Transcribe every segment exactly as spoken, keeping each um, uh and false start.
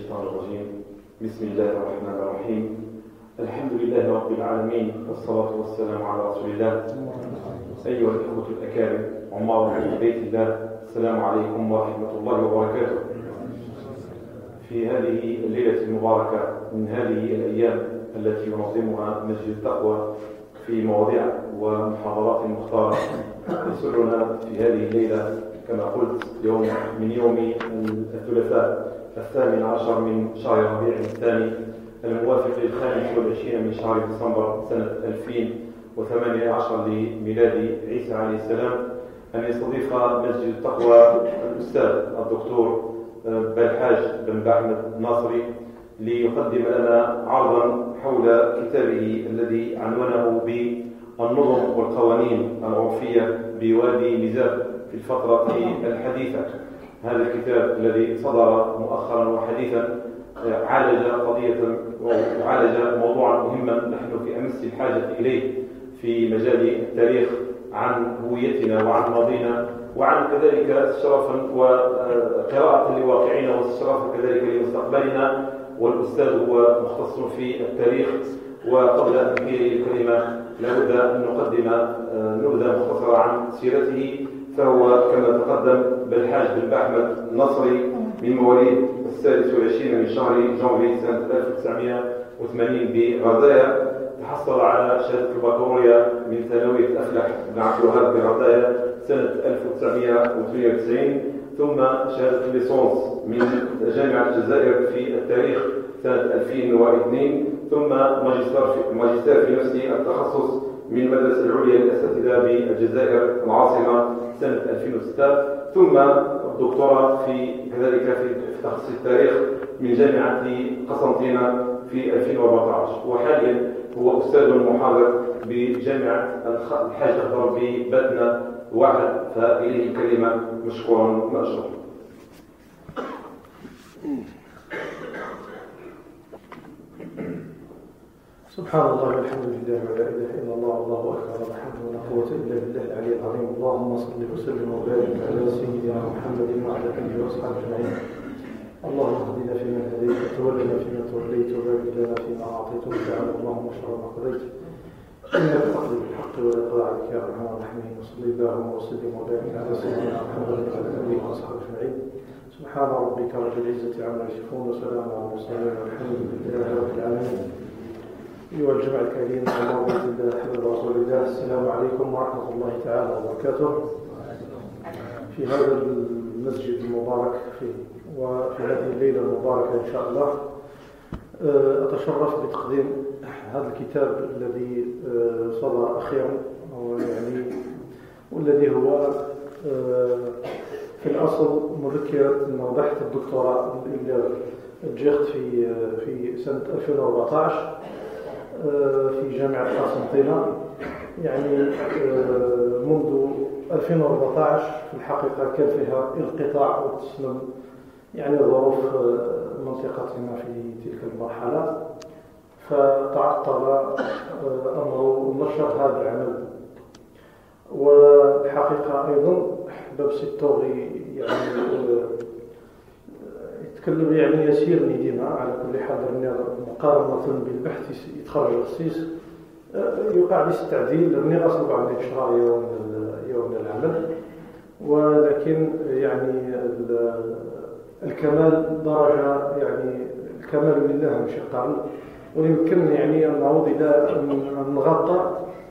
الشيطان الرجيم. بسم الله الرحمن الرحيم. الحمد لله رب العالمين، والصلاة والسلام على رسول الله. أيها الإخوة الأكارم عمار بيت الله، السلام عليكم ورحمة الله وبركاته. في هذه الليلة المباركة من هذه الأيام التي ينظمها مسجد التقوى في مواضيع ومحاضرات مختارة، يسرنا في هذه الليلة كما قلت يوم من يوم الثلاثاء الثامن عشر من شهر ربيع الثاني الموافق للخامس والعشرين من شهر ديسمبر سنة ألفين وثمانية عشر لميلاد عيسى عليه السلام أن يستضيف مسجد التقوى الأستاذ الدكتور بالحاج بن بأحمد الناصري ليقدم لنا عرضا حول كتابه الذي عنونه بالنظم والقوانين العرفية بوادي نزاب في الفترة الحديثة. هذا الكتاب الذي صدر مؤخرا وحديثا عالج قضية وعالج موضوعا مهما نحن في أمس الحاجة إليه في مجال التاريخ عن هويتنا وعن ماضينا، وعن كذلك استشرافا وقراءة لواقعنا واستشرافا كذلك لمستقبلنا. والأستاذ هو مختص في التاريخ. وقبل أن نبدأ الكلمة لابد أن نقدم نبذة مختصرة عن سيرته. فهو كما تقدم بالحاج بن بأحمد الناصري من مواليد السادس والعشرين من شهر جانفي سنة ألف وتسعمائة وثمانين بغردايا. تحصل على شهادة البكالوريا من ثانوية أفلح بن عبد الوهاب بغردايا سنة ألف وتسعمائة وثمانية وتسعين، ثم شهادة الليسانس من جامعة الجزائر في التاريخ سنة ألفين واثنين، ثم ماجستير في, ماجستير في نفس التخصص من المدرسة العليا للأساتذة بالجزائر العاصمة سنة ألفين وستة، ثم الدكتوراه في كذلك في تخصص التاريخ من جامعة قسنطينة في ألفين وأربعة عشر. وحاليا هو أستاذ محاضر بجامعة الحاج أخضر ببدنة واحد، فإليه الكلمة مشكورا مأجورا. سبحان الله والحمد لله ولا اله الا الله والله اكبر ولا حول ولا قوه الا بالله العلي العظيم. اللهم صل وسلم وبارك على سيدنا محمد وعلى اله وصحبه اجمعين. اللهم اهدنا فيمن هديت وتولنا فيمن توليت وبارك لنا فيما اعطيت وتعالى اللهم شر ما قضيت انك تقضي بالحق ولا يقضى عليك يا ارحم الراحمين. وصل اللهم وسلم وبارك على سيدنا محمد وعلى اله وصحبه اجمعين. سبحان ربك رب العزه عما يصفون وسلام على المرسلين والحمد لله رب العالمين. أيها الجمع الكريم الله الله حبيب رسول الله، السلام عليكم ورحمة الله تعالى وبركاته. في هذا المسجد المبارك في وفي هذه الليلة المباركة إن شاء الله أتشرف بتقديم هذا الكتاب الذي صدر أخيرا، يعني والذي هو في الأصل مذكرة بحث الدكتوراه اللي جيت في في سنة ألفين وأربعة عشر في جامعة قسنطينة، يعني منذ ألفين وأربعة عشر في الحقيقة كان فيها انقطاع وتسلم يعني ظروف منطقتنا في تلك المرحلة، فتعطل أمر نشر هذا العمل. والحقيقة أيضا باب التوغي يعني يتكلم يعني يسيرني ديما على كل حال مقارنة بالبحث يتخرج الخصيص يوقع لي التعديل لأني غصب عني شهر يوم يوم العمل، ولكن يعني الكمال درجة يعني الكمال لله مش قال، ويمكن يعني أن نعود إلى أن نغطى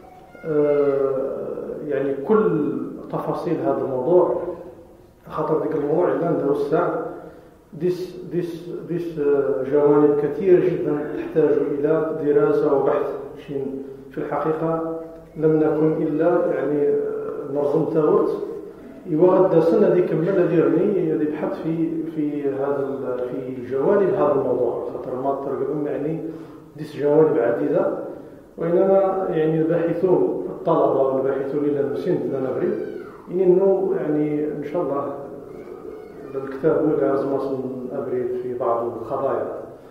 يعني كل تفاصيل هذا الموضوع، خاطر ذلك الموضوع اللي نديرو الساعة ديس ديس ديس جوانب كثيرة جدا تحتاج إلى دراسة وبحث. في الحقيقة لم نكن إلا يعني نظم تاوت يوغد سنة دي كمل ديرني يبحث في في هذا في جوانب هذا الموضوع، خاطر ما ترجم يعني ديس جوانب عديدة، وإنما يعني الباحثون الطلبة والباحثون إلى المسند لنا نبري إنه يعني إن شاء الله الكتاب لازم أبرد في بعض القضايا.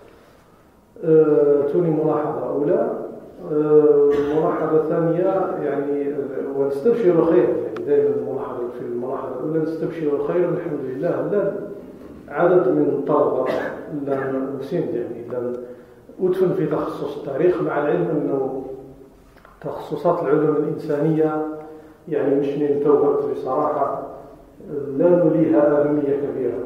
أه توني ملاحظة أولى. أه ملاحظة ثانية يعني ونستبشر خير، يعني دائما الملاحظة في الملاحظة الأولى نستبشر خير الحمد لله. لا عدد من الطلبة لن أسند يعني لن أدفن في تخصص التاريخ، مع العلم أنه تخصصات العلوم الإنسانية يعني مش نتوبت بصراحة لا نليها أهمية كبيرة.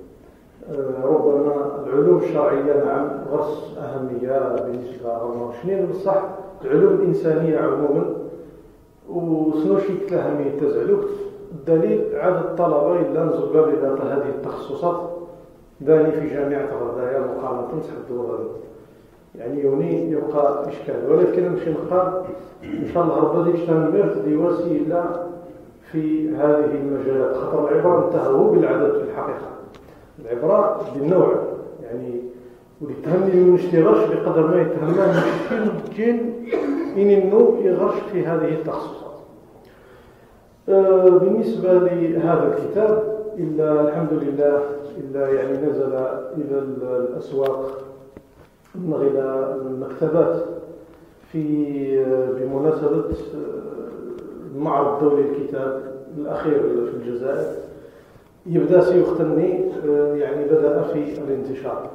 ربما العلوم الشرعية نعم غرس أهمية بالنسبة لنا شنين بصح العلوم الإنسانية عموما وسنوشيك الأهمية تزعلوك. الدليل عدد الطلبة إلا نزقوا إلى هذه التخصصات داني في جامعة غردايا مقارنة تحدوا غادي يعني يوني يبقى إشكال. ولكن نمشي نقال إن شاء الله ربما يجتمعت دي وسيلة في هذه المجالات، خطر العبارة انتهوا بالعدد في الحقيقة، العبرة بالنوع يعني واللي تهمني من اشتغلش بقدر ما يتهمنا من الجين إن إنه يغرش في هذه التخصصات. أه بالنسبة لهذا الكتاب إلا الحمد لله إلا يعني نزل إلى الأسواق إلى المكتبات في بمناسبة المعرض الدولي للكتاب الأخير في الجزائر، يبدأ سيختني يعني بدأ في الانتشار.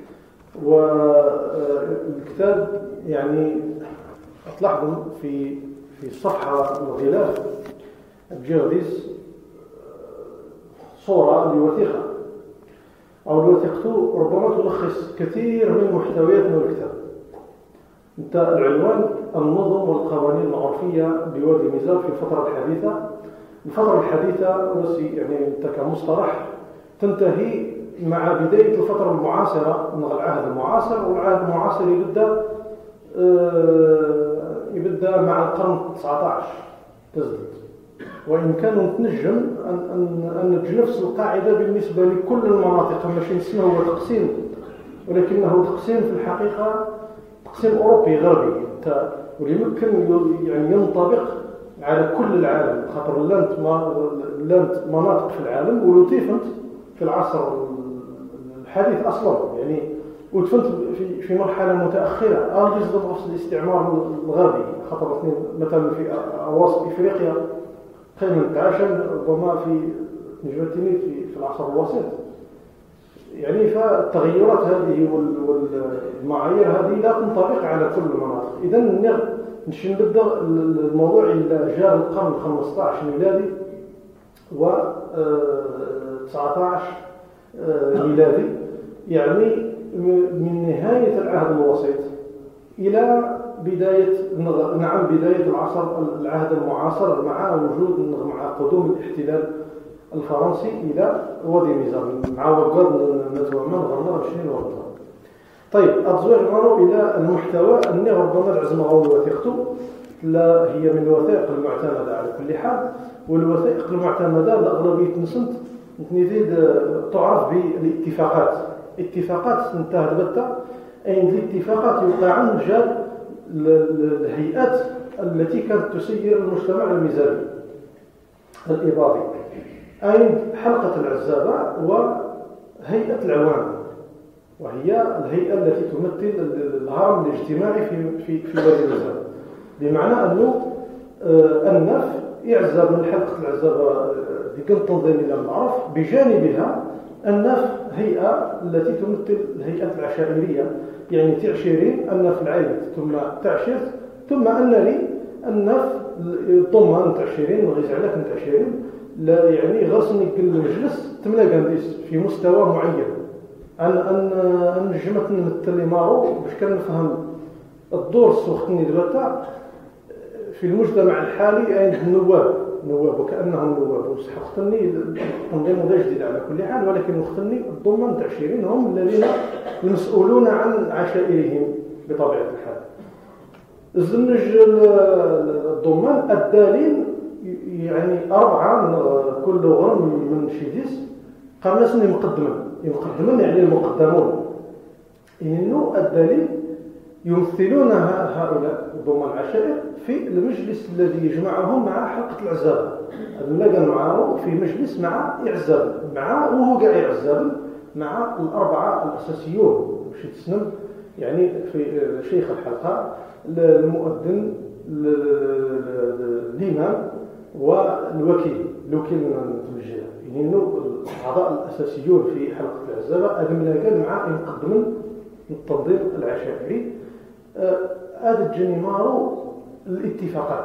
والكتاب يعني تلاحظوا في في الصفحة الغلاف الجرديس صورة لوثيقة أو الوثيقة ربما تلخص كثير من محتويات الكتاب. انت العنوان النظم والقوانين العرفية بوادي ميزان في الفترة الحديثة. الفترة الحديثة يعني انت كمصطلح تنتهي مع بداية الفترة المعاصرة من العهد المعاصر، والعهد المعاصر يبدأ آه يبدأ مع القرن التاسع عشر تزدد. وإن كان نتنجم أن, أن, أن نجي نفس القاعدة بالنسبة لكل المناطق، ماشي نسمى هو تقسيم ولكنه تقسيم في الحقيقة تقسيم أوروبي غربي واللي يمكن يعني ينطبق على كل العالم، خاطر لانت لانت مناطق في العالم ولوتيفنت في العصر الحديث أصلا يعني ودفنت في في مرحلة متأخرة أنجز ضغط الاستعمار الغربي، خاطر مثلا في أواسط إفريقيا قيمة عشان ربما في نجمتني في في العصر الوسيط يعني. فالتغيرات هذه والمعايير هذه لا تنطبق على كل المناطق. إذا نمشي نبدا الموضوع إلى جاء القرن الخامس عشر ميلادي و تسعة عشر ميلادي، يعني من نهاية العهد الوسيط إلى بداية نعم بداية العصر العهد المعاصر مع وجود مع قدوم الاحتلال الفرنسي إلى وادي ميزان مع وقت نتوما غمر عشرين وغمر. طيب أتزوج مروا إلى المحتوى أني ربما العزم غول وثيقته لا هي من الوثائق المعتمدة على كل حال، والوثائق المعتمدة لأغلبية نسنت نزيد تعرف بالاتفاقات. اتفاقات انتهت بتا أي الاتفاقات يوقع عن رجال الهيئات التي كانت تسير المجتمع الميزاني الإباضي، أي حلقة العزابة وهيئة العوام، وهي الهيئة التي تمثل الهرم الاجتماعي في في في وادي ميزان. بمعنى أنه النف يعزب من حلقة العزابة ذيك التنظيم إلى المعرف، بجانبها النف هيئة التي تمثل الهيئة العشائرية، يعني تعشيرين النف العائلة ثم تعشير ثم أنني النف ضمان تعشيرين وغيز عليك من تعشيرين لا يعني غرسني كل مجلس تملا قنديس في مستوى معين. أن أن أن جمعت نمثل مارو باش كان نفهم الدور السوختني دلوقتي في المجتمع الحالي عند النواب نواب وكأنهم نواب وسحقتني تنظيم جديد على كل حال، ولكن مختني الضمان تعشيرين هم الذين المسؤولون عن عشائرهم بطبيعة الحال. الزنج الضمان الدالين يعني أربعة من كل غرم من شيديس قامنا مقدما يقدمون يعني المقدمون إنه الدليل يمثلون هؤلاء ضمن العشائر في المجلس الذي يجمعهم مع حلقة العزابة. نلقى معه في مجلس مع يعزب مع وهو قاعد يعزب مع الأربعة الأساسيون مش تسلم يعني في شيخ الحلقة المؤذن الإمام والوكيل الوكيل من الجهة يعني إنه الأعضاء الأساسيون في حلقة العزابة أدمنا قال مع يقدم التنظيم العشائري هذا الجنيمارو الاتفاقات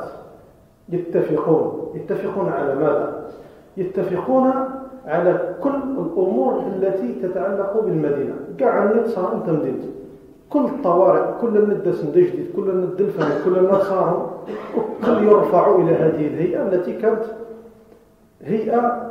يتفقون يتفقون على ماذا؟ يتفقون على كل الأمور التي تتعلق بالمدينة كاع صار أنت مدينة كل الطوارئ كل الندس جديد كل الند الفني كل الناس صاروا كل يرفعوا إلى هذه الهيئة التي كانت هيئة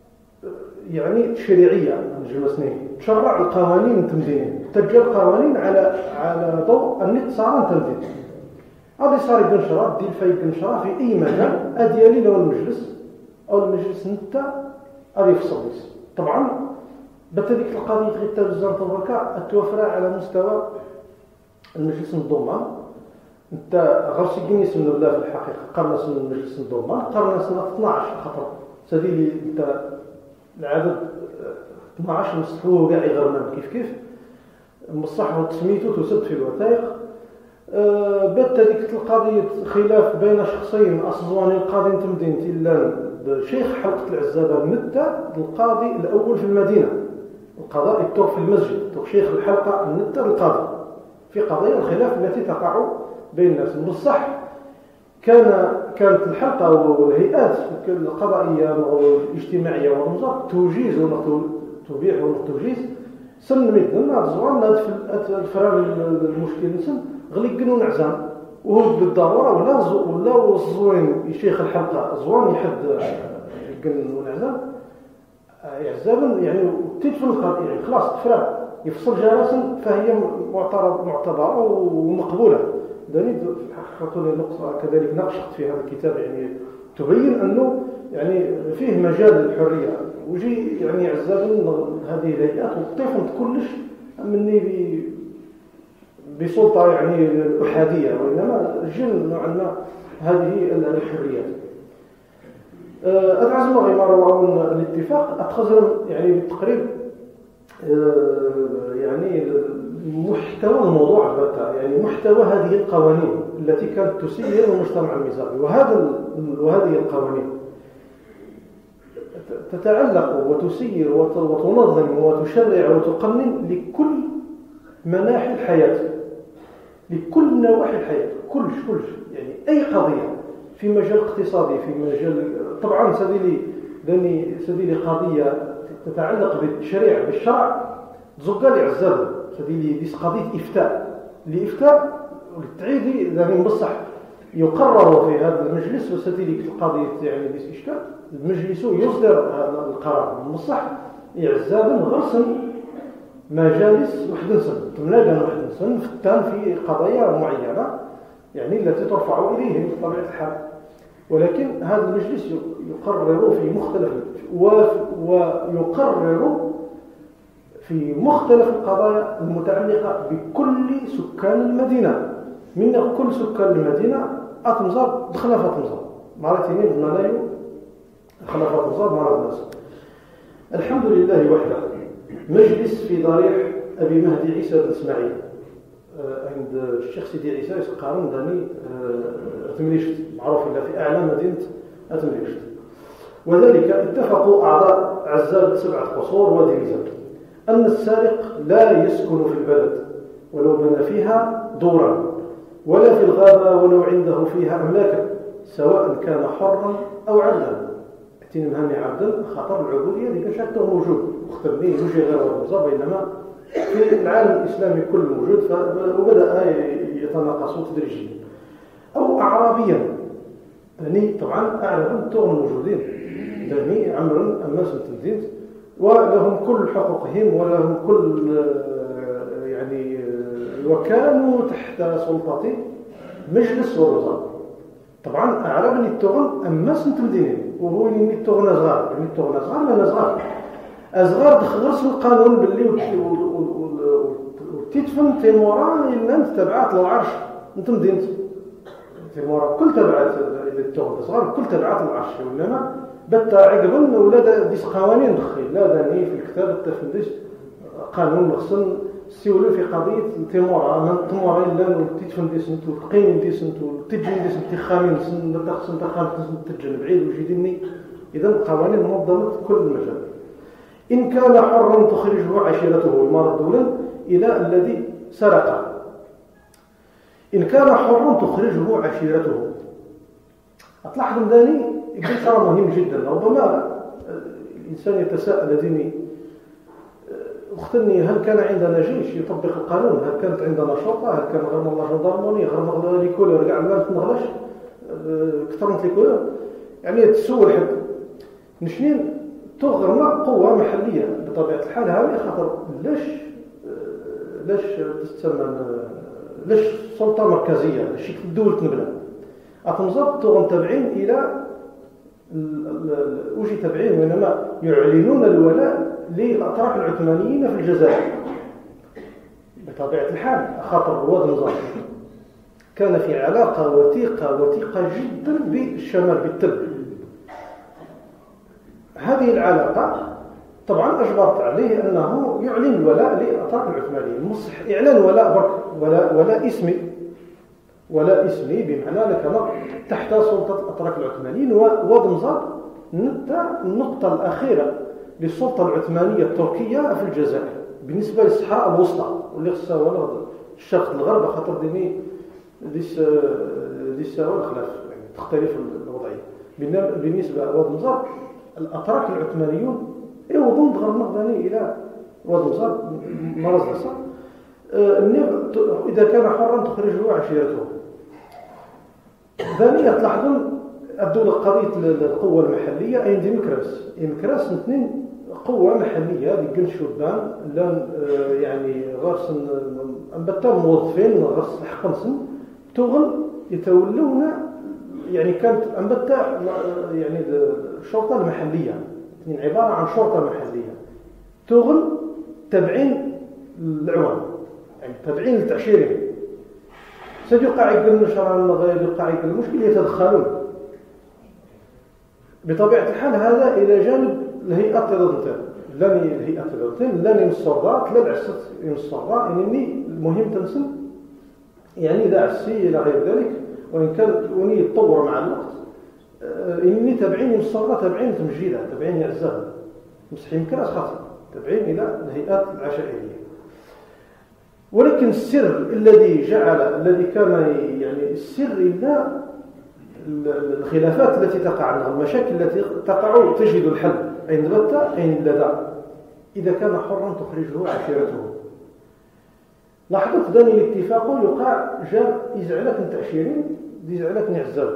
يعني تشريعية نجم سنين تشرع القوانين التمدينية تجر قوانين على على ضوء النت صار تمدين هذا صار ينشر ديال فايد ينشر في أي مكان أديالي لو المجلس أو المجلس نتا هذا يفصل طبعا بالتالي القضية غير توزن تبركا التوفر على مستوى المجلس الضمان انت غرسي جنيس من الله في الحقيقة قرنا سن المجلس الضمان قرنا سنة اثناعش خطر سديلي انت العدد اثناعش مستحوه قاعي غرمان كيف كيف مصحه تسميته تسد في الوثائق أه بالتالي القضية خلاف بين شخصين أصزواني القاضي تمدين إلا شيخ حلقة العزابة النتا القاضي الأول في المدينة القضاء يتوق في المسجد يتوق شيخ الحلقة النتا القاضي في قضايا الخلاف التي تقع بين الناس بالصح كان كانت الحلقة والهيئات القضائية والاجتماعية والنظام توجيز وتبيح وتوجيز سن مدن نازوان ناد في الفرار المشكل سن غلي قنون عزام وهو بالضرورة ولا ولا زوين شيخ الحلقة زوان يحد قنون عزام يعزابا يعني تدفن يعني خلاص تفرق يفصل جالسا فهي معتبرة ومقبولة داني حطوا نقطة كذلك نقشت في هذا الكتاب يعني تبين أنه يعني فيه مجال للحرية وجي يعني عزابا هذه الهيئات وطيفن كلش مني بسلطة يعني أحادية وإنما جن نوعا ما هذه الحريات أدعزم غيمار وعون الاتفاق أتخزن يعني بالتقريب يعني محتوى الموضوع البتة يعني محتوى هذه القوانين التي كانت تسير المجتمع الميزاني وهذا وهذه القوانين تتعلق وتسير وتنظم وتشرع وتقنن لكل مناحي الحياة لكل نواحي الحياة كلش كلش يعني أي قضية في مجال اقتصادي في مجال طبعا سديلي داني سديلي قضية تتعلق بالشريعة بالشرع تزقى عزاب سديلي ديس قضية إفتاء لإفتاء التعيدي داني مبصح يقرر في هذا المجلس وسديلي القضية يعني ديس إشكال المجلس يصدر القرار مبصح يعزاب غرسا مجالس وحد سن تملاقا وحد سن فتان في قضايا معينة يعني التي ترفع إليهم بطبيعة الحال ولكن هذا المجلس يقرر في مختلف ويقرر في مختلف القضايا المتعلقة بكل سكان المدينة من كل سكان المدينة أتمزار دخلنا في أتمزار مرتين بملايو دخلنا في أتمزار مرات الناس الحمد لله وحده مجلس في ضريح أبي مهدي عيسى بن إسماعيل عند الشيخ سيدي عيسى يسقارن داني أتمريشت معروف إلا في أعلى مدينة أتمريشت وذلك اتفقوا أعضاء عزاب سبعة قصور وديزان أن السارق لا يسكن في البلد ولو بنى فيها دورا ولا في الغابة ولو عنده فيها أملاكا سواء كان حرا أو عبدا اعتني مهني عبدا خطر العبودية اللي كان شاكته موجود مختبئين يوجد غير وزا بينما في العالم الإسلامي كله موجود وبدأ يتناقصوا تدريجيا أو أعرابيا يعني طبعا أعرابا توغن موجودين يعني عمرا الناس التنزيل ولهم كل حقوقهم ولهم كل يعني وكانوا تحت سلطة مجلس ووزراء طبعا أعرابا التوغن الناس التنزيل وهو اللي التوغن أصغار يعني التوغن أصغار ولا أصغار أصغار تخلص القانون باللي وتدفن تيموران إلا أنت تبعات للعرش أنت مدينت تيموران كل تبعات للتوغن صغار كل تبعات العرش وإنما بتا عقبا ولا ديس قوانين دخل لا داني في الكتاب التفنديش قانون مخصن سيولو في قضية تيموران تيموران إلا تدفن ديس نتو تقيم ديس نتو تجين ديس نتو خامين سن تخصن تخام تجن بعيد وجديني إذا القوانين منظمة كل المجال. إن كان حرا تخرجه عشيرته المرض دولا إلى الذي سرق. إن كان حرا تخرجه عشيرته. أتلاحظ ذلك يكون شرط مهم جدا. ربما الإنسان يتساءل ذيني أختني هل كان عندنا جيش يطبق القانون؟ هل كانت عندنا شرطة؟ هل كان غير الله جندرموني غير الله ليكولر كاع ما نغلاش كثر من ليكولر؟ يعني تسول حد نشنين تغرم قوة محلية بطبيعة الحال هذه خاطر لاش لاش تستعمل لاش سلطة مركزية لاش الدولة تنبنى أتنظر تغرم تابعين إلى وجي تابعين وإنما يعلنون الولاء للأطراف العثمانيين في الجزائر بطبيعة الحال خاطر رواد النظام كان في علاقة وثيقة وثيقة جدا بالشمال بالتب. هذه العلاقة طبعا أجبرت عليه أنه يعلن الولاء للأطراف العثمانيين. مصح إعلان ولاء برك ولا ولا اسمي ولا اسمي بمعنى لك تحت سلطة الأطراف العثمانيين. وواد النظام النقطة الأخيرة للسلطة العثمانية التركية في الجزائر بالنسبة للصحراء الوسطى واللي خصها ولا الشرق الغرب خاطر ديني ديس ديس ولا خلاف يعني تختلف الوضعية. بالنسبة لواد النظام الأتراك العثمانيون يوضون ضغر مقداني إلى واد النظام مرض الصح إذا كان حرا تخرجه عشيرته. ثانيا تلاحظون الدولة قضية القوة المحلية أي ديمقراس ديمقراس اثنين قوة محلية اللي قل شبان لان يعني غرس أنبتا موظفين غرس حقنسن تغل يتولون يعني كانت أنبتا يعني الشرطة المحلية يعني عبارة عن شرطة محلية تغل تبعين العوام يعني تبعين التعشيرين سيقع يقل نشران غير يقع يقل المشكلة يتدخلون بطبيعة الحال. هذا إلى جانب الهيئات الوطنية لن الهيئات الوطنية لن ينصرات لا العسات ينصرات إنني المهم تنسم يعني إذا عسي إلى غير ذلك وإن كان وني يتطور مع الوقت إنني تبعين ينصرات تبعين تمجيدة تبعين يعزها مش يمكن أسخاطر تبعين إلى الهيئات العشائرية. ولكن السر الذي جعل الذي كان يعني السر إلا الخلافات التي تقع المشاكل التي تقع تجد الحل أين بتا أين لدى إذا كان حرا تخرجه عشيرته. لاحظت ذلك الاتفاق يقع جار يزعلك من تأشيرين يزعلك من عزاب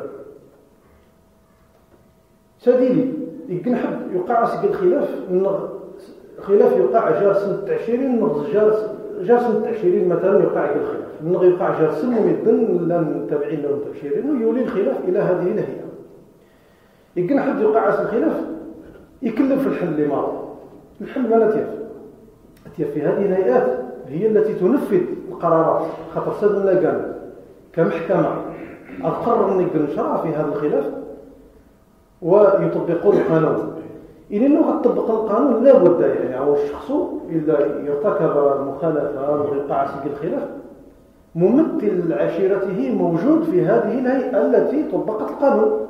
سديلي يمكن حد يقع سجل خلاف خلاف يقع جار سنة تعشيرين نغز جار جار سنة تعشيرين مثلا يقع الخلاف نغ يقع جار سنة ويدن لن تبعين لهم تعشيرين ويولي الخلاف إلى هذه الهيئة. يمكن حد يقع سنة خلاف يكلم في الحل اللي ماضي الحل ما لا تيف تيف في هذه الهيئات هي التي تنفذ القرارات خاطر سدنا قال كمحكمة أقرر نقدر نشرع في هذا الخلاف ويطبقون القانون. إذا أنه قد طبق القانون لا بد يعني أو الشخص إذا يرتكب مخالفة ويقع سجل الخلاف ممثل عشيرته موجود في هذه الهيئة التي طبقت القانون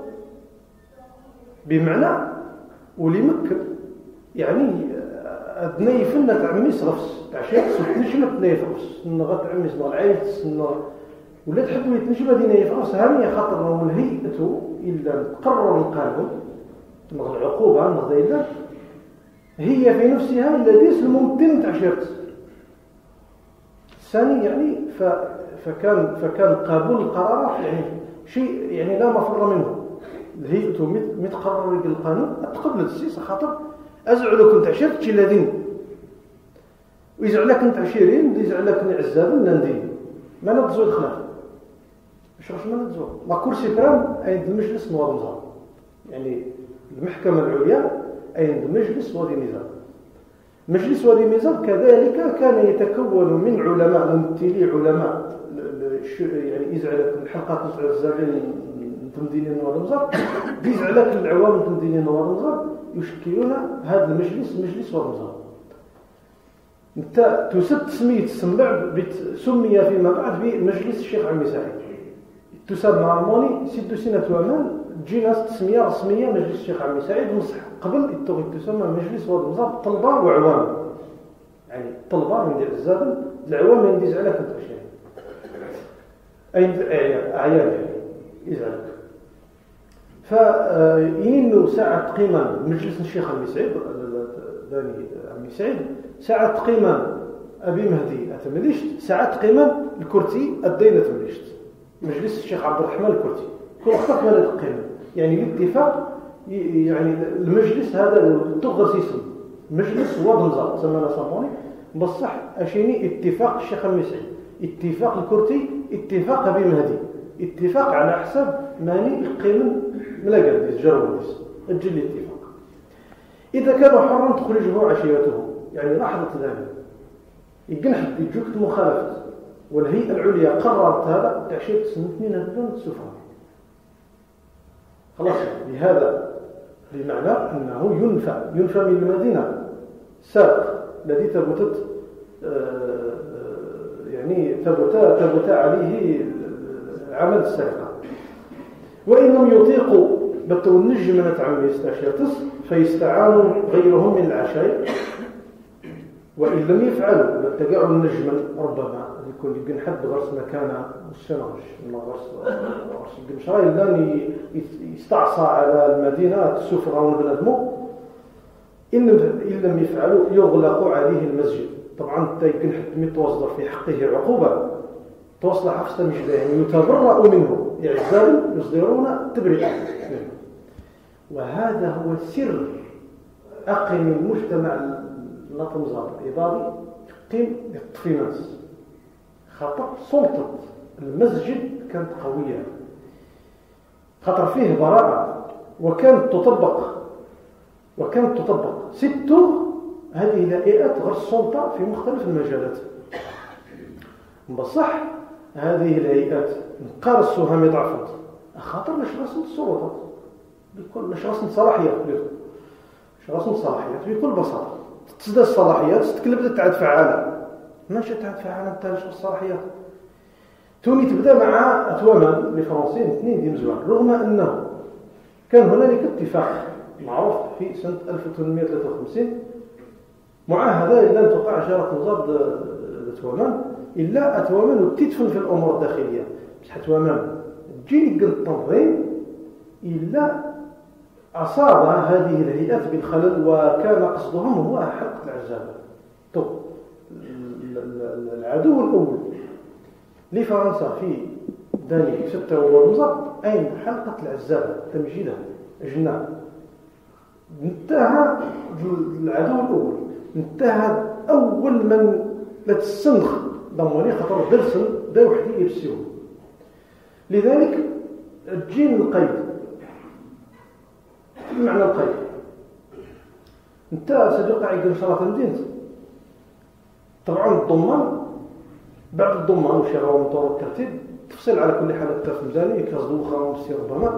بمعنى وليمكن يعني أدني فنة تعميس رفس تعشير ستنجمة تنايف رفس نغا تعميس نغالعيت ولا تحبوا يتنجمة دينايف رفس هذه خاطر من هيئته إلا تقرر القانون نغ العقوبة نغ إلا هي في نفسها الذي الممكن تعشيرت الثاني يعني ف... فكان فكان قبول القرارات يعني شيء يعني لا مفر منه الهيئة متقرر القانون تقبل السياسة خاطر أزعلكم تعشيرت شي الذين ويزعلك انت عشيرين يزعلك عزابين لاندين ما نتزو الخلاف مش واش ما نتزو لا كرسي برام عند المجلس نواب النظام يعني المحكمة العليا عند المجلس وادي النظام. مجلس وادي النظام كذلك كان يتكون من علماء ممثلي علماء يعني يزعلك الحلقات نتاع الزابين تمدينين نواب النظام يزعلك العوام تمدينين نواب النظام يشكلون هذا المجلس مجلس وادي النظام. انت تسد تسميه تسمع سمي فيما بعد بمجلس الشيخ عمي سعيد تسمى هارموني ست سنة ومان تجي ناس تسميه رسميه مجلس الشيخ عمي سعيد مصح قبل التوغي تسمى مجلس واد مزار طلبه وعوام، يعني طلبه من ديال الزابل العوام يندز على كل اشياء اي اعيان يزعلك. فإنه ساعة تقييما مجلس الشيخ عمي سعيد داني عمي سعيد ساعة تقييما أبي مهدي أتمليشت ساعة تقييما الكرتي الدينة تمليشت مجلس الشيخ عبد الرحمن الكرتي كل خطط مالا تقييما، يعني الاتفاق يعني المجلس هذا التغر سيسم مجلس هو بنزار سمانا صابوني بصح أشيني اتفاق الشيخ عمي سعيد، اتفاق الكرتي، اتفاق أبي مهدي، اتفاق على حساب ماني القيم ملا قرديس جروديس اجل الاتفاق. إذا كانوا حرا تخرجه عشيرته، يعني لاحظت ذلك يقنح يجوك المخالفة والهيئة العليا قررت هذا تعشير سنتين هدون السفرة خلاص. بهذا بمعنى أنه ينفى ينفى من المدينة ساق الذي ثبتت يعني ثبت ثبت عليه عمل السرقة. وإن لم يطيقوا بالتونج من تعمي استشيرتس فيستعانوا غيرهم من العشائر، وإن لم يفعلوا بالتقاعد النجما ربما يكون يمكن حد غرس مكانه والشنغش ما غرس غرس القمشرة إلا يستعصى على المدينة السفرة والبلدمو. إن لم يفعلوا يغلق عليه المسجد. طبعا يمكن حد متوصل في حقه عقوبة توصل حفظ مجده يعني يتبرأ منه إعزال يصدرون تبرئة. وهذا هو سر أقم المجتمع النطمزار الإباضي قيم الطفيناس خاطر سلطة المسجد كانت قوية خاطر فيه براءة وكانت تطبق وكانت تطبق ستة هذه الهيئات غير السلطة في مختلف المجالات. بصح هذه الهيئات نقار السهام ضعفت خاطر نشغل السلطات بكل نشغل الصلاحيات نشغل الصلاحيات بكل بساطة تزداد الصلاحيات تتكلم تعد فعالة ماشي تعد فعالة نتاع الصلاحيات. توني تبدا مع أتوامان لفرنسيين اثنين دي مزوان رغم أنه كان هنالك اتفاق معروف في سنة ألف وثمانمائة وثلاثة وخمسين معاهدة إلا أن توقع عشرة نظام أتوامان إلا أتوامان وتدفن في الأمور الداخلية بس أتوامان تجي التنظيم إلا أصاب هذه الهيئات بالخلل وكان قصدهم هو حلقة العزابة. طب العدو الأول لفرنسا في داني ستة والمزار أين حلقة العزابة تمجيدها جنة انتهى العدو الأول انتهى أول من لا تسنخ ضمني خطر درسن دا وحدي يبسيون. لذلك الجين القيد معنى القيد انت صديق عيد شرط مدينة طبعا الضمان بعد الضمان وشراء ومطور الترتيب تفصل على كل حالة الترف مزاني كازدو وخامسي ربما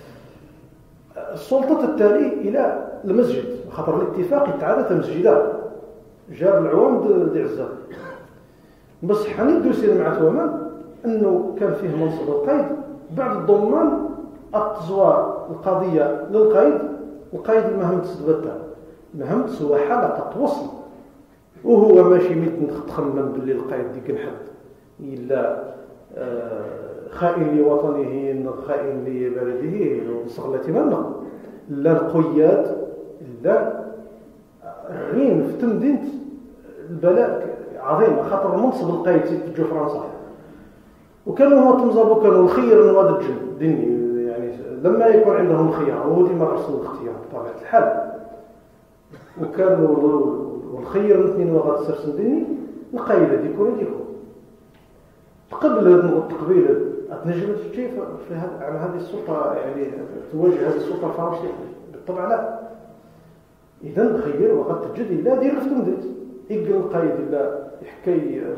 السلطة التالي إلى المسجد خطر الاتفاق يتعادى مسجدا جاب العوام دي عزاب بس حنيد دوسير مع تومان أنه كان فيه منصب القيد بعد الضمان التزوار القضية للقيد القيد المهم تسدبتها المهم تسوى حلقة توصل وهو ماشي ميت تخمم باللي القيد دي كنحد إلا خائن لوطنه خائن لبلده وصغلتي منا لا القياد لا غين في تمدينة البلاء عظيم خاطر منصب القيد في فرنسا وكانوا هما تنظروا كانوا الخير من واد الجن ديني يعني لما يكون عندهم خيار وهو ديما رسل الاختيار بطبيعة الحال وكانوا والخير الاثنين وغاد سرسن ديني القيد ديكون ديكون قبل التقبيل أتنجم كيف في هذا على هذه السلطة يعني تواجه هذه السلطة الفرنسية بالطبع لا. إذا خير وقد تجد إلا دير فتمدت يقل القيد إلا يحكي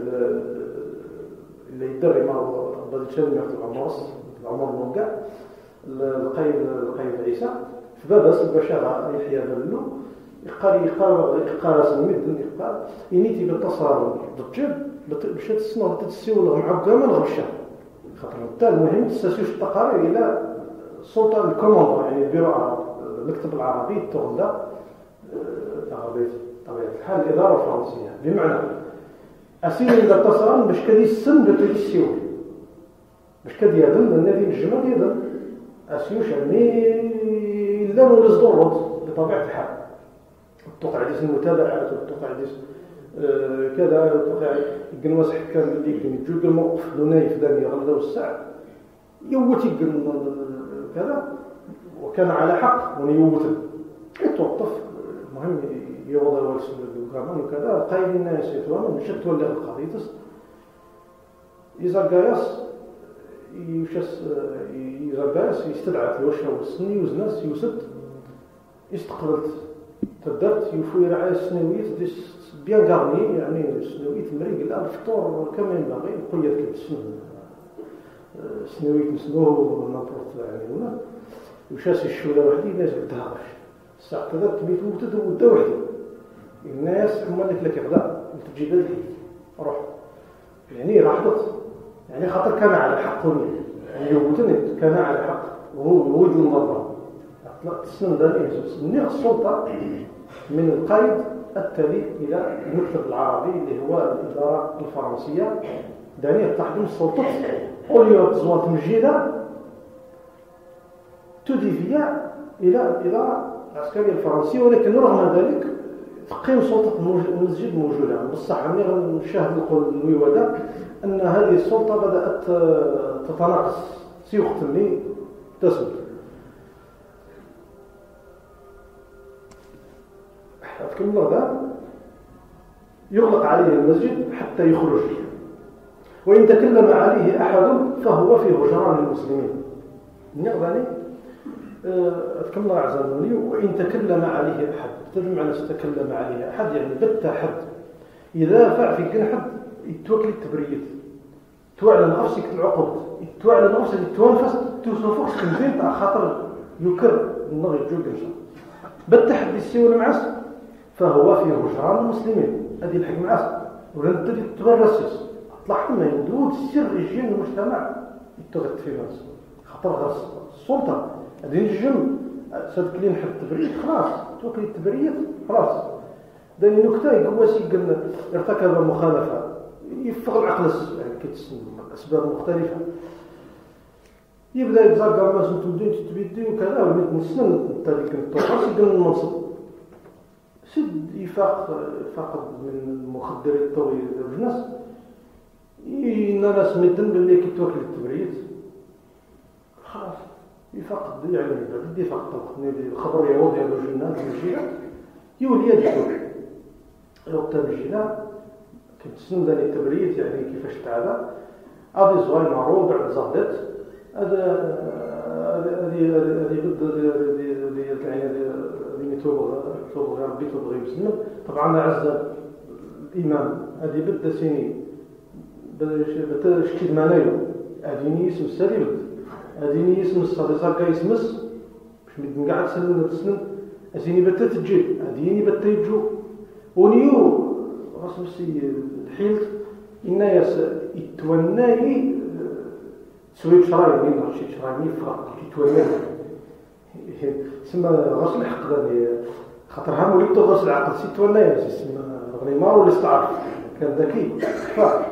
إلا يدري ما بدل شيء يعطي عمرس عمر موقع القيد القيد عيسى فبابس البشارة يحيى بلو يقال يقال يقال سميد يقال ينيتي بالتصارم بالجب بشات السنة تتسيول مع كمان غرشة خاطر حتى المهم تستسيوش التقارير إلى السلطة الكوموندو يعني البيرو العربي المكتب العربي تغلى بطبيعة الحال الإدارة الفرنسية بمعنى أسير إذا اتصل باش كدي السن بتولي السيول باش كدي يدل النادي الجمال يدل أسيوش يعني لا نولز دورات بطبيعة الحال توقع ديس المتابعات توقع ديس آه كذا توقع القنواس حكام اللي يجوج الموقف لونايف داني غلدوا الساعة يوتي كذا وكان على حق ونيوته يتوقف المهم يوضع والسنة الكامان وكذا قايل الناس يتوانا مشت ولا القضية يزرقاياس يوشس يزرقاياس يستدعى الوشة والسني وزناس يوسد استقبلت تدرت يوفي رعاية السنوية بيان غارني يعني السنوية مريق الآن الفطور كما ينبغي قيد كده السنة سنوية مسنوه نابورت يعني هنا وشاس الشولة وحدي الناس بدها الساعة كذا تبي توتد ودا وحدي الناس هم اللي لك غدا تجيب لي روح يعني راحت يعني خاطر كان على حق يعني يوتني كان على حق وهو ود المضرة اطلقت السن ده الانسوس من السلطة من القيد التالي الى المكتب العربي اللي هو الإدارة الفرنسية دانية تحدث السلطة أوليو تزوات مجيدة تدفع إلى الإدارة العسكرية الفرنسية ولكن رغم ذلك تقيم سلطة المسجد موجودة بصح عندي نشاهد نقول الويودة أن هذه السلطة بدأت تتناقص سيوخت اللي تسود أتكلم هذا يغلق عليه المسجد حتى يخرج وإن تكلم عليه أحد فهو في هجران المسلمين نقضاني أتكلم أعزانوني وإن تكلم عليه أحد تدل معنى ستكلم عليه أحد يعني بت حد إذا فع في كل حد يتوكل التبريد توعلن نفسك العقوبة توعلن نفسك توانفس توصفوك خنزين تاع خاطر يكر النغي الجوج إن شاء بت حد يسير المعس فهو في هجران المسلمين هذه الحكمة معس ولن تجد تبرسس طلع لنا يدود سر الجن المجتمع يتغط في ناس خطر غرس السلطة هذه الجن سادكلين حد التبريد خلاص توكل التبريد خلاص داني نكتة يقواسي قلنا ارتكب مخالفة يفق العقل يعني كتسن أسباب مختلفة يبدأ يتزاقر ما سنتودين تتبيدي وكذا وليت نسنن التالي كنت توقعسي قلنا المنصب سد يفاق فقد من المخدرين الطويل الجنس إننا ناس ميتن باللي كتوكل التبريد خلاص يفقد يعني بدي فقط الخبر يعود على الجنات الجيلة يولي يدخل وقت الجيلة كنت سندا التبريد يعني كيفاش تعالى هذه زوين معروض بعد زهدت هذا هذه هذه بد هذه يعني هذه ميتوب توب غير بيتو بغي يسلم طبعا عز الإمام هذه بد سيني بتشكيل مانايو هذه اسم السالي بد هذه اسم الصديقة كيسمس باش مدنقعد سنن تسنن هذه بتا تجيب هذه بتا يجو ونيو رسم السي الحيلت الناس يتوناي سوي شراي مين رشي شراي مين فرق يتوناي سما غسل الحق ذاني خاطر هم وليت غسل العقل سي توناي سما غنيمار ولا استعرف كان ذكي فا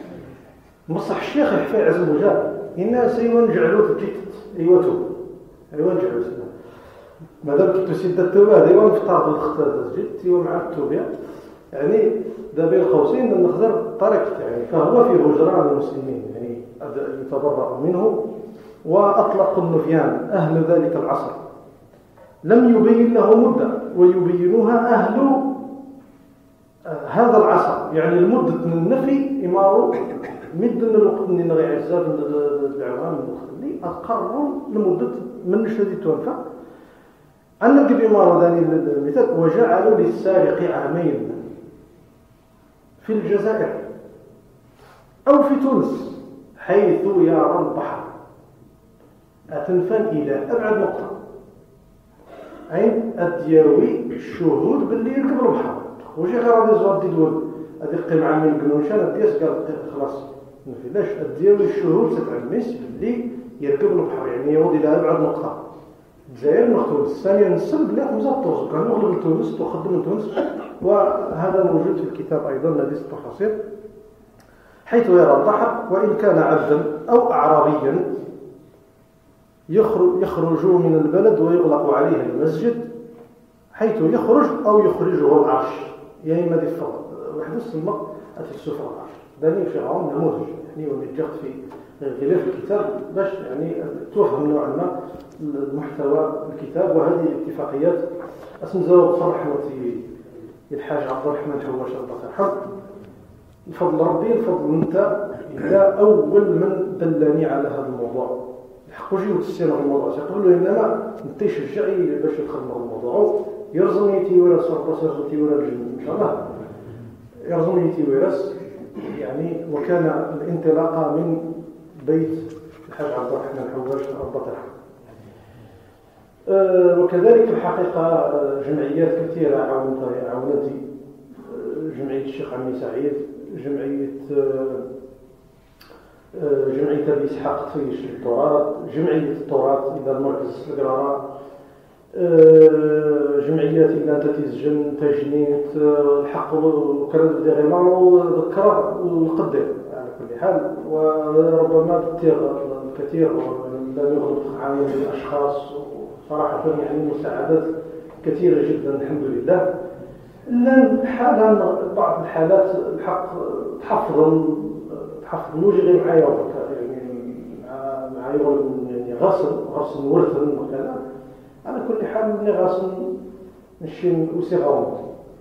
مصح الشيخ يحفى عز المجال الناس ايوا نجعلو تجيت ايوا تو ايوا نجعلو سما مادام كنتو سيد التوبه ايوا نفطر بالخطا تجيت ايوا مع التوبه يعني ده بين قوسين النخزر تركت يعني فهو في هجران المسلمين يعني يتبرأ منه وأطلق النفيان أهل ذلك العصر لم يبين له مدة ويبينوها أهل هذا العصر يعني المدة من النفي إمارو مد من الوقت من نغي عزاب العوام المختلين أقروا لمدة من شديد تنفع أن بإمارو ذاني المثال وجعلوا للسارق عامين في الجزائر أو في تونس حيث يرى البحر أتنفن إلى أبعد نقطة عين أدياوي الشهود باللي يركب البحر وشي غير هذا زوار دي دول هذه قيم عامين قنوشان أدياس قال خلاص نفي لاش أدياوي الشهود ستعلميس باللي يركب البحر، يعني يوض إلى أبعد نقطة. الجزائر من تونس، ثانيا السن بلاد مزال تونس، كان يغلب لتونس تخدم من تونس، وهذا موجود في الكتاب أيضا لديه التفاصيل، حيث يرى البحر وإن كان عبدا أو أعرابيا يخرج من البلد ويغلق عليه المسجد، حيث يخرج أو يخرجه العرش، يعني ما دي الفضل واحد السمى أتي السفر العرش. داني في عام نموذج يعني ونجحت في غلاف الكتاب باش يعني توفهم نوعا ما المحتوى الكتاب. وهذه اتفاقيات أسنزاو بصرحمة الحاج عبد الرحمن حواش الله يرحمه، الفضل ربي الفضل انت إلا أول من دلني على هذا الموضوع. الحق وجيه تسير الموضوع يقول له إنما انت شجعي باش يدخل الموضوع، يرزمني تيورا صرف صرف تيورا الجن إن شاء الله، يرزمني تيورس يعني. وكان الانطلاقة من بيت الحاج عبد الرحمن حواش الله يرحمه. أه وكذلك الحقيقة جمعيات كثيرة عاونتي، جمعية الشيخ عمي سعيد، جمعية جمعية أبي إسحاق طفيش للتراث، جمعية التراث إلى المركز القرارة، جمعيات إلى تتيزجن تجنيت الحق وكرد ديغيمان وذكر القدر على كل حال. وربما الكثير لا يغلب عن الأشخاص صراحة يعني مساعدات كثيرة جدا الحمد لله. إلا حالا بعض الحالات الحق تحفظ تحفظ نوجي غير معايا يعني معايا يعني غسل غسل ورثا وكذا. على كل حال اللي غاسل نشين وسيغاوم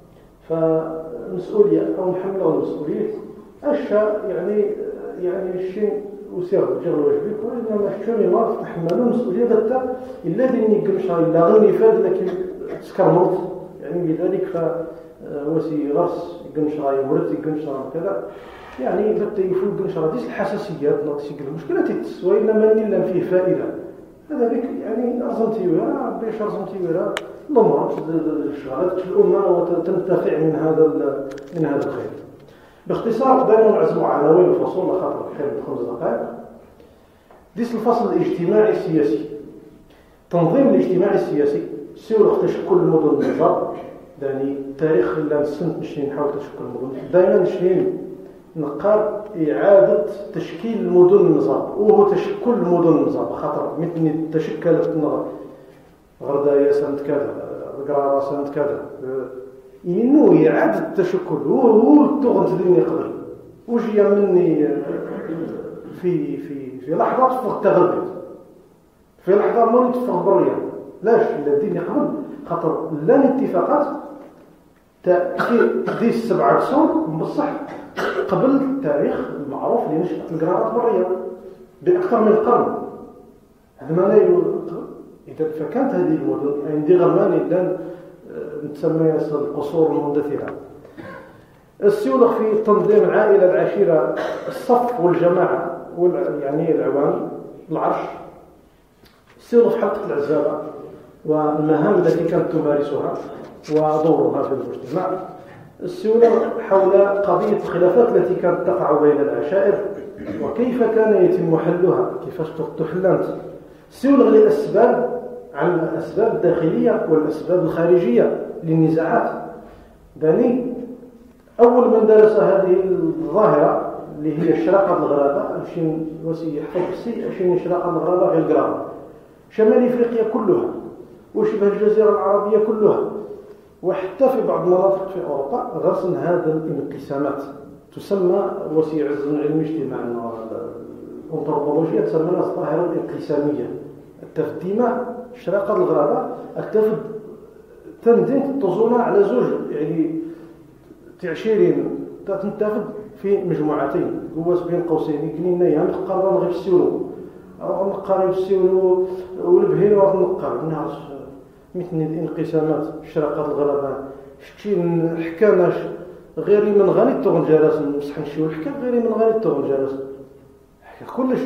فمسؤولية أو نحمله المسؤولية أشياء يعني يعني الشيء وسيغ جغل واجبك، وإنما الشوني ما تحملوا المسؤولية ذاته إلا ديني قمشا إلا غني فاد لكن تسكر مرض يعني. لذلك فوسي غرس قمشا يورث قمشا كذا يعني بدا يفوق قمشا ديس الحساسيات ناقصي المشكلة تتسوى إنما إلا فيه فائدة. هذا يعني أرزمتي ويرا بيش أرزمتي ويرا ضمرت الشغلات الأمة وتنتفع من هذا من هذا الخير. باختصار دائما نعزموا عناوين الفصول خاطر خير بخمس دقائق. ديس الفصل الاجتماعي السياسي، تنظيم الاجتماعي السياسي سيولخ تشكل المدن النظام. يعني التاريخ اللي نسنت نشني نحاول تشكل المدن دائما نشني نقار إعادة تشكيل المدن النظام، وهو تشكل المدن النظام خاطر مثل تشكلت غردايا سنة كذا، قرارة سنة كذا، إنه إعادة التشكل هو التغنت ديني قبل وجي مني في في في لحظة تفق التغربية، في لحظة ما يتفق بريا لاش إلا ديني قبل خاطر لا الاتفاقات تأكيد ديس سبعة عصور بصح قبل التاريخ المعروف اللي نشأت القرارات برية بأكثر من قرن. هذا ما لا إذا فكانت هذه المدن عندي غرمان إلا نتسمى القصور المندثرة. السيولخ في تنظيم العائلة العشيرة الصف والجماعة يعني العوام العرش. السيولخ في حلقة العزابة والمهام التي كانت تمارسها ودورها في المجتمع. السيولة حول قضية الخلافات التي كانت تقع بين العشائر وكيف كان يتم حلها، كيفاش تحلانت. السيولة للأسباب عن الأسباب الداخلية والأسباب الخارجية للنزاعات. داني أول من درس هذه الظاهرة اللي هي الشراقة الغرابة أمشين وسي يحفظ السي أمشين الشراقة الغرابة غير القرابة شمال إفريقيا كلها وشبه الجزيرة العربية كلها وحتى في بعض المناطق في أوروبا غرسن هذا الانقسامات تسمى وسي عز علم الاجتماع الأنثروبولوجيا تسمى الظاهرة الانقسامية. التفديمة الشراقة الغرابة التفد تندين تطزونا على زوج يعني تعشيرين تنتفد في مجموعتين قواس بين قوسين كنينا يا نقارن غير السيولو أو نقارن السيولو والبهين ونقارن نهار مثل الانقسامات الشراقات الغرابة شتين حكاناش غيري من غني التغن جالس نمسح نشيو الحكا غيري من غني التغن جالس حكا كلش.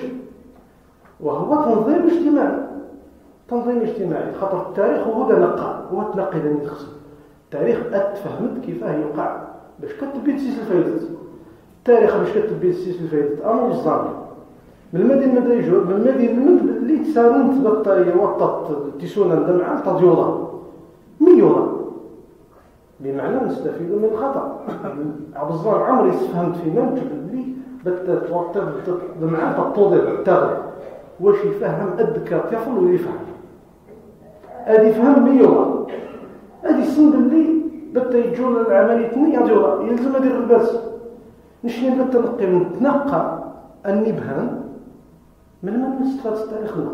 وهو تنظيم اجتماعي تنظيم اجتماعي خاطر التاريخ هو ده نقى هو تنقي لأني تخصم التاريخ أتفهمت كيفاه يوقع باش كتبين سيس الفايدة التاريخ باش كتبين سيس الفايدة أنا الظالم من المدينة مدى يجو من المدينة اللي تسانت بطا يوطط تيسونا ندمع تضيوضا ميوضا بمعنى نستفيد من الخطأ. عبد الظاهر عمري فهمت في منتج اللي بتا توطط دمع تطوضي تغرب واش يفهم أدكا طفل ويفهم هذه فهم ميوضا هذه السن اللي بتا يجون العملية تنية ديوضا يلزم يدير البرس نشني بتا نقي نتنقى النبهان من من نستفاد تاريخنا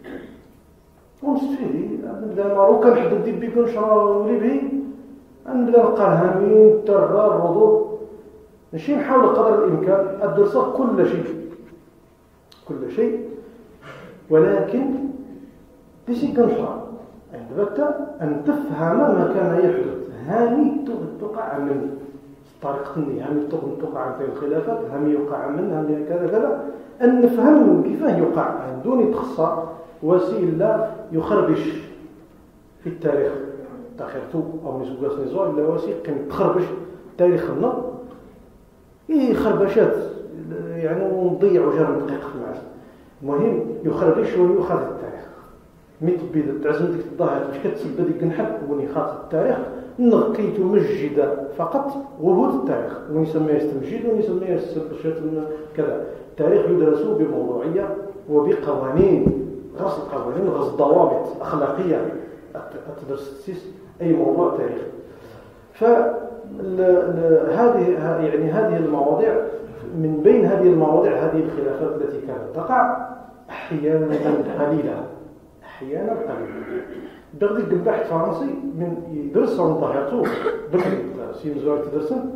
ونستفيد نبدا ماروكا نحدد دي بيكون شراوري به نبدا نلقى الهامين الترى الردود ماشي نحاول قدر الامكان الدرس كل شيء كل شيء ولكن ليش كنفهم عند بتا ان تفهم ما كان يحدث هاني توقع من طريقة هامي توقع عن الخلافات هامي يوقع من هامي كذا كذا أن نفهم كيفاه يوقع دون تخصى وسيلة يخربش في التاريخ تاخرتو أو نسوقاس نزوع إلا وسيلة تخربش تاريخنا إيه خربشات يعني ونضيع جرم دقيق في المعرفة المهم يخربش ويؤخذ التاريخ ميت بيد تعزم ديك الظاهر باش كتسبب ديك نحب وني خاطر التاريخ نغكي تمجد فقط وجود التاريخ ونسميه استمجيد ونسميه استبشات كذا التاريخ يدرس بموضوعية وبقوانين غرس القوانين غرس ضوابط أخلاقية تدرس تسيس أي موضوع تاريخي. فهذه يعني هذه المواضيع من بين هذه المواضيع هذه الخلافات التي كانت تقع أحيانا قليلة أحيانا قليلة بغدي الباحث فرنسي من يدرس عن ظاهرته بكري سين زوار تدرسن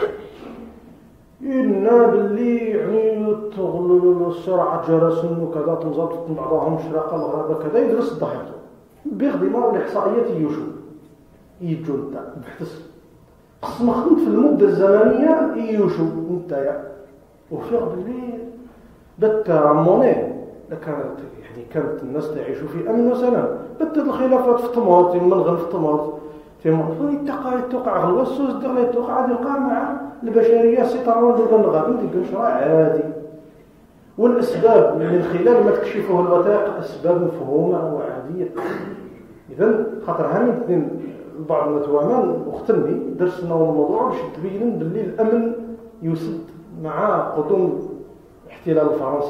إنا باللي يعني تغلل السرعة جرسن وكذا تنظبط بعضهم شراقة الغرابة كذا يدرس ظاهرته بغدي ما الإحصائيات يوشو يجون تا بحثس قسم خدمت في المدة الزمنية يوشو نتايا وفي باللي بتا مونين كانت يعني كانت الناس تعيشوا في أمن وسلام بدت الخلافات في طماط المنغل في طماط في مطفل يتقع يتوقع غلوة السوس دغلا يتوقع عادي يوقع مع البشرية سيطرون بالغابين ديك الشرع عادي والأسباب من خلال ما تكشفه الوثائق أسباب مفهومة وعادية. إذن خاطر هاني اثنين بعض النتوامان واختني درسنا الموضوع باش تبين باللي الأمن يسد مع قدوم الاحتلال الفرنسي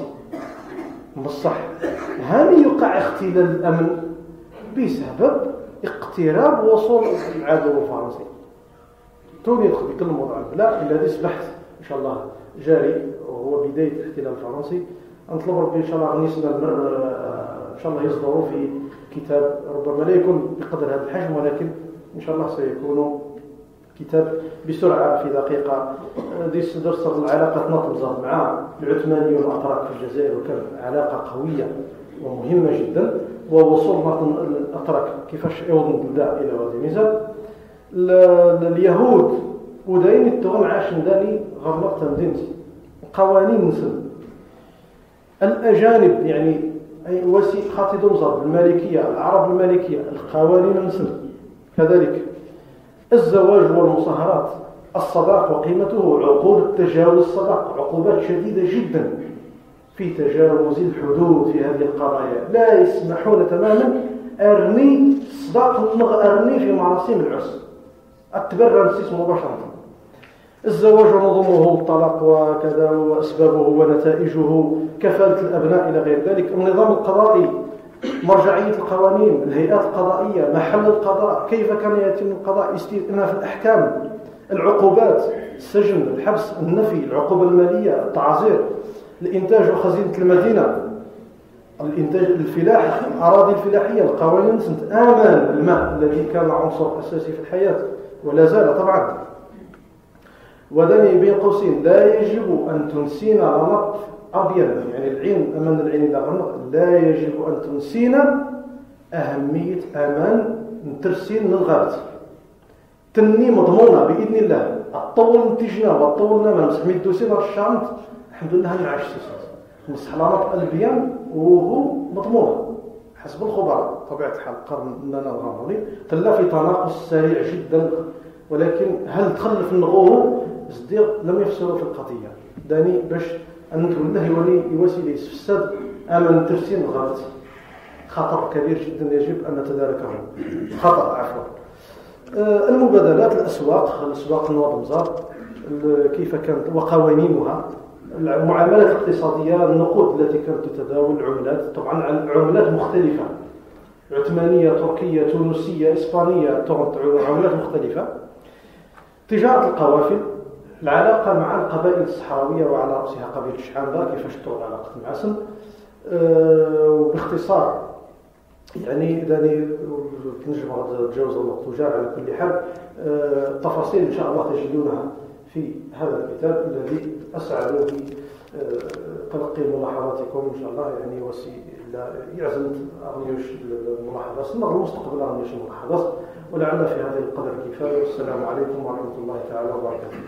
بصح هل يقع اختلال الأمن بسبب اقتراب وصول العدو الفرنسي توني يدخل بكل الموضوع لا الذي سبحت إن شاء الله جاري وهو بداية الاحتلال الفرنسي نطلب ربي إن شاء الله غنيسنا المر إن شاء الله يصدروا في كتاب ربما لا يكون بقدر هذا الحجم ولكن إن شاء الله سيكون كتاب بسرعة في دقيقة ديس درس العلاقة نطبزة مع العثمانيين والأتراك في الجزائر وكان علاقة قوية ومهمة جدا ووصول مطن الأتراك كيفاش يوضن البلداء إلى وادي ميزان اليهود وداين التغم عاش نداني غرنق تمدينتي قوانين نسل الأجانب يعني وسي خاطي دمزر المالكية العرب المالكية القوانين نسل كذلك الزواج والمصاهرات الصداق وقيمته عقوبة تجاوز الصداق عقوبات شديدة جدا في تجاوز الحدود في هذه القضايا لا يسمحون تماما أرني صداق أرني في مراسم العرس التبرع نسيس مباشرة الزواج ونظمه الطلاق وكذا وأسبابه ونتائجه كفالة الأبناء إلى غير ذلك النظام القضائي مرجعية القوانين الهيئات القضائية محل القضاء كيف كان يتم القضاء استئناف الأحكام العقوبات السجن الحبس النفي العقوبة المالية التعزير الإنتاج وخزينة المدينة الإنتاج الفلاح الأراضي الفلاحية القوانين سنة آمان الماء الذي كان عنصر أساسي في الحياة ولا زال طبعا ودني بين قوسين لا يجب أن تنسينا لنقف أبيض يعني العين أمان العين إلى غنق لا يجب أن تنسينا أهمية أمان نترسين من الغابة تني مضمونة بإذن الله الطول نتيجنا والطول نما نمسح ميد دوسين الشامت الحمد لله نعيش سيسات مسحلانات البيان وهو مضمونة حسب الخبراء طبيعة الحال قرن لنا الغامري تلا في تناقص سريع جدا ولكن هل تخلف النغور صديق لم يفسروا في القضية داني باش أن تولى يولي يواسي يسفسد أمام ترسين الغلط خطر كبير جدا يجب أن نتداركه خطر عفوا. المبادلات الأسواق الأسواق النوضمزار كيف كانت وقوانينها المعاملات الاقتصادية النقود التي كانت تتداول العملات طبعا عملات مختلفة عثمانية تركية تونسية إسبانية عملات مختلفة تجارة القوافل العلاقة مع القبائل الصحراوية وعلى رأسها قبيلة الشحامدة كيفاش تطور علاقة معسن وباختصار يعني إذا نجم نتجاوز الوقت وجاء على كل حال التفاصيل إن شاء الله تجدونها في هذا الكتاب الذي أسعد بتلقي ملاحظاتكم إن شاء الله يعني وسي يعزم أغنيوش الملاحظات المرة المستقبل أغنيوش الملاحظات ولعل في هذا القدر كفاية. والسلام عليكم ورحمة الله تعالى وبركاته.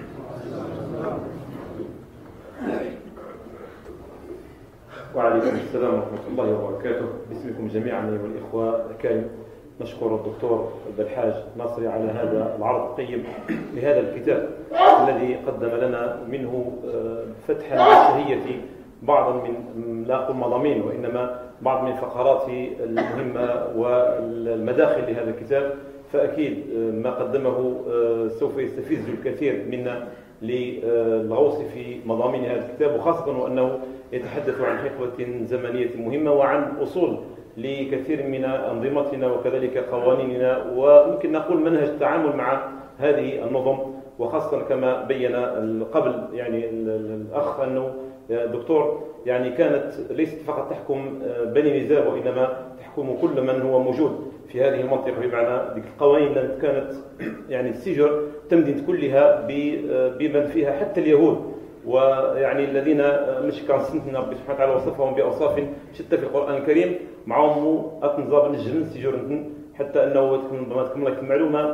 وعليكم السلام ورحمة الله وبركاته. باسمكم جميعا أيها الإخوة الكرام نشكر الدكتور بالحاج ناصري على هذا العرض القيم لهذا الكتاب الذي قدم لنا منه فتحا للشهية بعضا من لا أقول مضامين وإنما بعض من فقراته المهمة والمداخل لهذا الكتاب. فأكيد ما قدمه سوف يستفز الكثير منا للغوص في مضامين هذا الكتاب، وخاصة وأنه يتحدث عن حقبة زمنية مهمة وعن أصول لكثير من أنظمتنا وكذلك قوانيننا وممكن نقول منهج التعامل مع هذه النظم. وخاصة كما بين قبل يعني الأخ أنه دكتور يعني كانت ليست فقط تحكم بني نزار وإنما تحكم كل من هو موجود في هذه المنطقة، بمعنى ذيك القوانين التي كانت يعني السجر تمدد كلها بمن فيها حتى اليهود، ويعني الذين مش كان سنتنا ربي سبحانه وتعالى وصفهم بأوصاف شتى في القرآن الكريم معهم أتنظر الجنن سجر حتى أنه ما تكمل لك المعلومة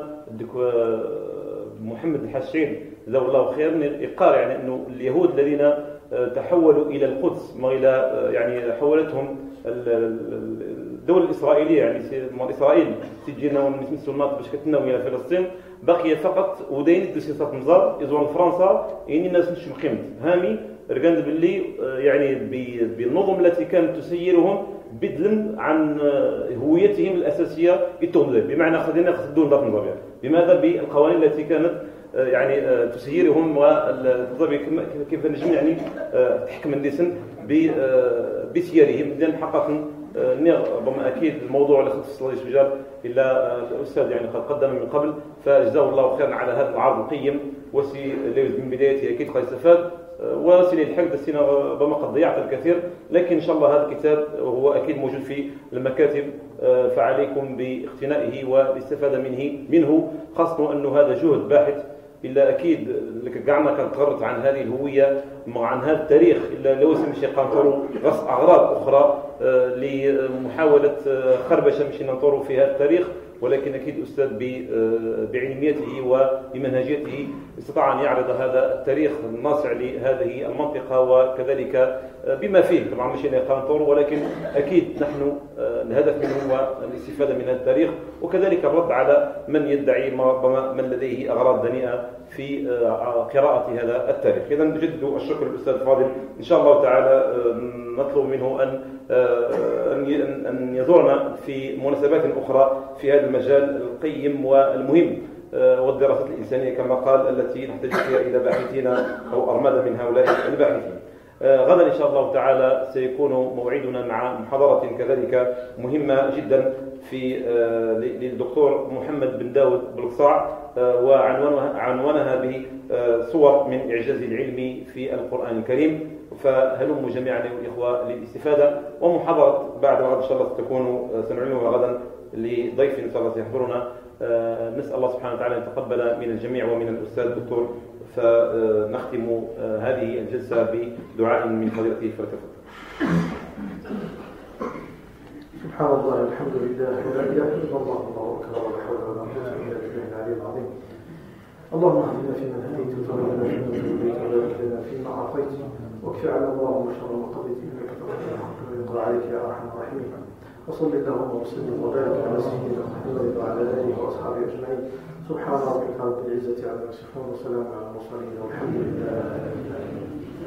محمد الحاشين جزاه الله خيرا يقال يعني أنه اليهود الذين تحولوا إلى القدس ما إلى يعني حولتهم الدولة الإسرائيلية يعني إسرائيل تجينا ونمسوا الناط باش كتناوي إلى فلسطين بقي فقط ودين دوسيصات مزار يزور فرنسا يعني الناس مش مقيمة هامي رجال باللي يعني بالنظم التي كانت تسيرهم بدلا عن هويتهم الأساسية التغمزة بمعنى خلينا ناخذون ضغط نظرية بماذا بالقوانين التي كانت يعني تسيرهم كيف نجم يعني تحكم الناس بسيرهم لأن حقيقة ربما أكيد الموضوع اللي خص الله يسجل إلا الأستاذ يعني قد قدم من قبل فجزاه الله خيرا على هذا العرض القيم وسي من بدايته أكيد قد استفاد وسيلي الحق دسينا ربما قد ضيعت الكثير لكن إن شاء الله هذا الكتاب هو أكيد موجود في المكاتب فعليكم باقتنائه والاستفادة منه منه خاصة أنه هذا جهد باحث إلا أكيد لك قعنا كانت تغرت عن هذه الهوية عن هذا التاريخ إلا لو سمشي قانطروا رص أغراض أخرى لمحاولة خربشة مشي ننطروا في هذا التاريخ ولكن أكيد أستاذ بعلميته وبمنهجيته استطاع أن يعرض هذا التاريخ الناصع لهذه المنطقة وكذلك بما فيه طبعا مش قانطور ولكن أكيد نحن الهدف منه هو الاستفادة من هذا التاريخ وكذلك الرد على من يدعي ربما من لديه أغراض دنيئة في قراءة هذا التاريخ. إذا نجدد الشكر للأستاذ فاضل إن شاء الله تعالى نطلب منه أن أن يزورنا في مناسبات أخرى في هذا المجال القيم والمهم والدراسات الإنسانية كما قال التي نحتاج فيها إلى باحثين أو أرمدة من هؤلاء الباحثين. غدا إن شاء الله تعالى سيكون موعدنا مع محاضرة كذلك مهمة جدا في للدكتور محمد بن داود بالقصاع وعنوانها بصور من إعجاز العلم في القرآن الكريم فهلموا جميعا الإخوة للاستفادة ومحاضرة بعد غد إن شاء الله ستكون سنعلنها غدا لضيف إن شاء الله سيحضرنا نسأل الله سبحانه وتعالى أن يتقبل من الجميع ومن الأستاذ الدكتور فنختم هذه الجلسة بدعاء من فضيلته فلتفضل. سبحان الله الحمد لله ولا إله إلا الله الله أكبر ولا حول ولا قوة إلا بالله العلي العظيم. اللهم اهدنا فيمن هديت وتولنا فيمن توليت وبارك لنا فيما أعطيت واكف عنا اللهم شر ما قضيت إنك تقضي الحق ويقضى عليك يا أرحم الراحمين. وصل اللهم وسلم وبارك على سيدنا محمد وعلى آله وأصحابه أجمعين. سبحان ربك رب العزة عما يصفون وسلام على المرسلين والحمد لله.